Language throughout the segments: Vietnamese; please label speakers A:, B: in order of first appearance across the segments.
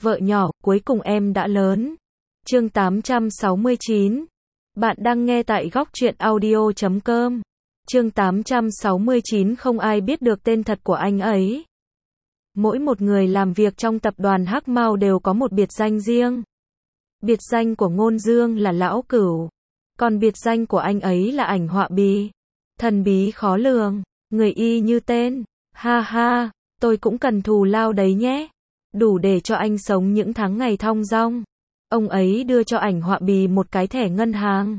A: Vợ nhỏ, cuối cùng em đã lớn. Chương 869. Bạn đang nghe tại góc truyện audio.com. Chương 869. Không ai biết được tên thật của anh ấy. Mỗi một người làm việc trong tập đoàn Hắc Mao đều có một biệt danh riêng. Biệt danh của Ngôn Dương là Lão Cửu. Còn biệt danh của anh ấy là Ảnh Họa Bì. Thần bí khó lường, người y như tên. Ha ha, tôi cũng cần thù lao đấy nhé. Đủ để cho anh sống những tháng ngày thong dong. Ông ấy đưa cho Ảnh Họa Bì một cái thẻ ngân hàng.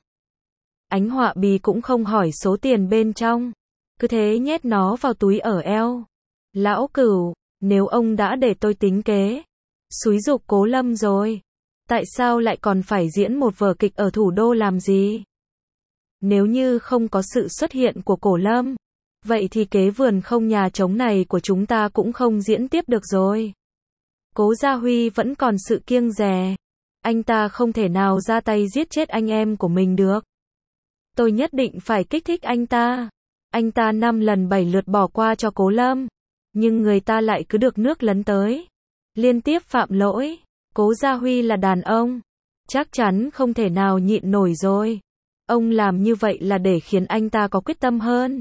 A: Ảnh Họa Bì cũng không hỏi số tiền bên trong. Cứ thế nhét nó vào túi ở eo. Lão Cửu, nếu ông đã để tôi tính kế, xúi giục Cố Lâm rồi, tại sao lại còn phải diễn một vở kịch ở thủ đô làm gì? Nếu như không có sự xuất hiện của Cố Lâm, vậy thì kế vườn không nhà trống này của chúng ta cũng không diễn tiếp được rồi. Cố Gia Huy vẫn còn sự kiêng dè. Anh ta không thể nào ra tay giết chết anh em của mình được. Tôi nhất định phải kích thích anh ta. Anh ta 5 lần 7 lượt bỏ qua cho Cố Lâm, nhưng người ta lại cứ được nước lấn tới, liên tiếp phạm lỗi. Cố Gia Huy là đàn ông, chắc chắn không thể nào nhịn nổi rồi. Ông làm như vậy là để khiến anh ta có quyết tâm hơn.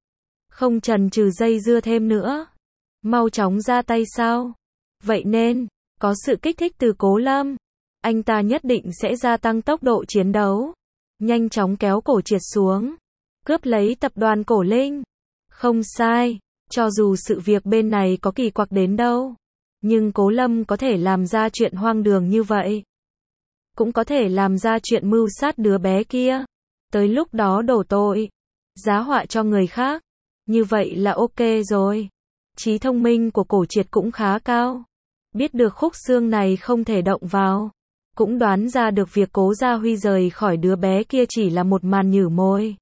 A: Không chần chừ dây dưa thêm nữa. Mau chóng ra tay sao? Vậy nên, có sự kích thích từ Cố Lâm, anh ta nhất định sẽ gia tăng tốc độ chiến đấu. Nhanh chóng kéo Cổ Triệt xuống, cướp lấy tập đoàn Cổ Linh. Không sai, cho dù sự việc bên này có kỳ quặc đến đâu, nhưng Cố Lâm có thể làm ra chuyện hoang đường như vậy. Cũng có thể làm ra chuyện mưu sát đứa bé kia. Tới lúc đó đổ tội, giá họa cho người khác. Như vậy là ok rồi. Trí thông minh của Cổ Triệt cũng khá cao. Biết được khúc xương này không thể động vào. Cũng đoán ra được việc Cố Gia Huy rời khỏi đứa bé kia chỉ là một màn nhử môi.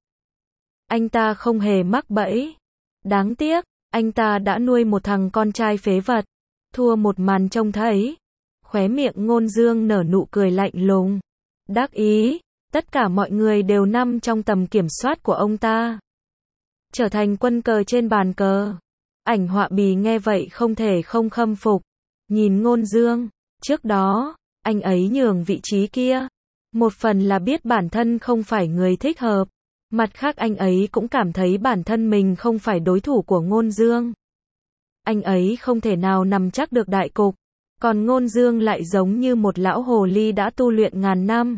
A: Anh ta không hề mắc bẫy. Đáng tiếc, anh ta đã nuôi một thằng con trai phế vật. Thua một màn trông thấy. Khóe miệng Ngôn Dương nở nụ cười lạnh lùng. Đắc ý, tất cả mọi người đều nằm trong tầm kiểm soát của ông ta. Trở thành quân cờ trên bàn cờ. Ảnh Họa Bì nghe vậy không thể không khâm phục. Nhìn Ngôn Dương, trước đó, anh ấy nhường vị trí kia. Một phần là biết bản thân không phải người thích hợp. Mặt khác anh ấy cũng cảm thấy bản thân mình không phải đối thủ của Ngôn Dương. Anh ấy không thể nào nắm chắc được đại cục. Còn Ngôn Dương lại giống như một lão hồ ly đã tu luyện ngàn năm.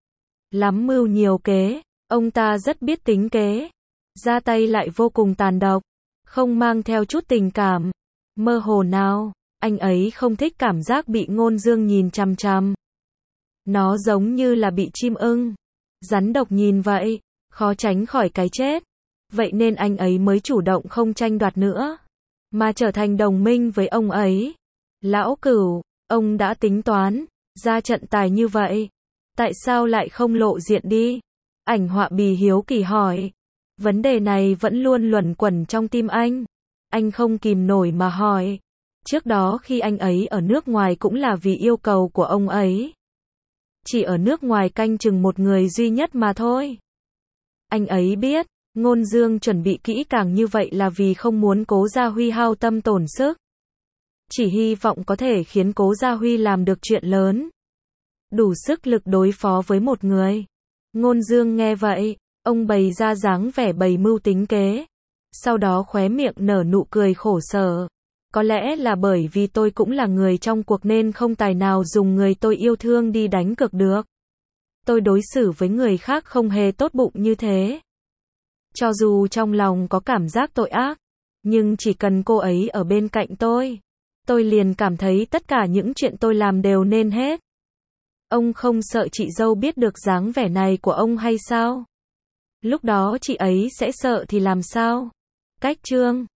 A: Lắm mưu nhiều kế, ông ta rất biết tính kế. Ra tay lại vô cùng tàn độc, không mang theo chút tình cảm. Mơ hồ nào, anh ấy không thích cảm giác bị Ngôn Dương nhìn chằm chằm. Nó giống như là bị chim ưng, rắn độc nhìn vậy, khó tránh khỏi cái chết. Vậy nên anh ấy mới chủ động không tranh đoạt nữa, mà trở thành đồng minh với ông ấy. Lão Cửu, ông đã tính toán, ra trận tài như vậy, tại sao lại không lộ diện đi? Ảnh Họa Bì hiếu kỳ hỏi. Vấn đề này vẫn luôn luẩn quẩn trong tim anh. Anh không kìm nổi mà hỏi. Trước đó khi anh ấy ở nước ngoài cũng là vì yêu cầu của ông ấy. Chỉ ở nước ngoài canh chừng một người duy nhất mà thôi. Anh ấy biết, Ngôn Dương chuẩn bị kỹ càng như vậy là vì không muốn Cố Gia Huy hao tâm tổn sức. Chỉ hy vọng có thể khiến Cố Gia Huy làm được chuyện lớn. Đủ sức lực đối phó với một người. Ngôn Dương nghe vậy, ông bày ra dáng vẻ bày mưu tính kế. Sau đó khóe miệng nở nụ cười khổ sở. Có lẽ là bởi vì tôi cũng là người trong cuộc nên không tài nào dùng người tôi yêu thương đi đánh cược được. Tôi đối xử với người khác không hề tốt bụng như thế. Cho dù trong lòng có cảm giác tội ác, nhưng chỉ cần cô ấy ở bên cạnh tôi liền cảm thấy tất cả những chuyện tôi làm đều nên hết. Ông không sợ chị dâu biết được dáng vẻ này của ông hay sao? Lúc đó chị ấy sẽ sợ thì làm sao? Cách chương